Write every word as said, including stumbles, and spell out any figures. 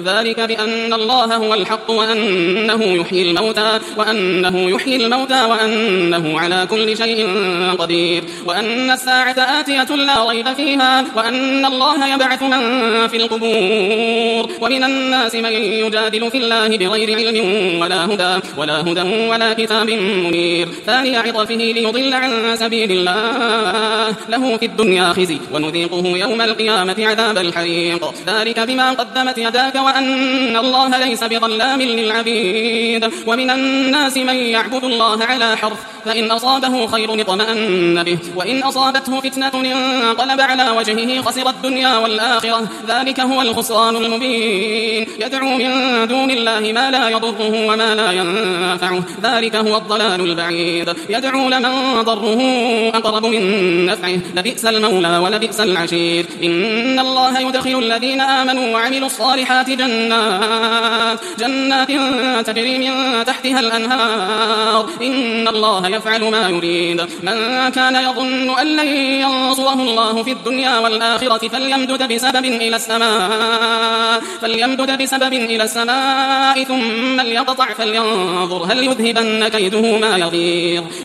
ذلك بأن الله هو الحق وأنه يحيي الموتى وأنه يحيي الموتى وأنه على كل شيء قدير وأن الساعة آتية لا ريب فيها وأن الله يبعث من في القبور ومن الناس من يجادل في الله بغير علم ولا هدى ولا هدى ولا كتاب منير ثاني عطفه ليضل عن سبيل الله له في الدنيا خزي ونذيقه يوم القيامة عذاب الحريق ذلك بما قدمت يداك وأن الله ليس بظلام للعبيد ومن الناس من يعبد الله على حرف فإن أصابه خير اطمأن به وإن أصابته فتنة انقلب على وجهه خسر الدنيا والآخرة ذلك هو الخسران المبين يدعو من دون الله ما لا يضره وما لا ينفعه ذلك هو الضلال البعيد يدعو لمن ضره أقرب من نفعه لبئس المولى ولبئس العشير إن الله يدخل الذين آمنوا وعملوا الصالحات جنات جنات تجري من تحتها الأنهار إن الله يفعل ما يريد من كان يظن أن لن ينصره الله في الدنيا والآخرة فليمدد بسبب إلى السماء فليمدد بسبب إلى السماء ثم ليقطع فلينظر هل يذهبن كيده ما يغيظ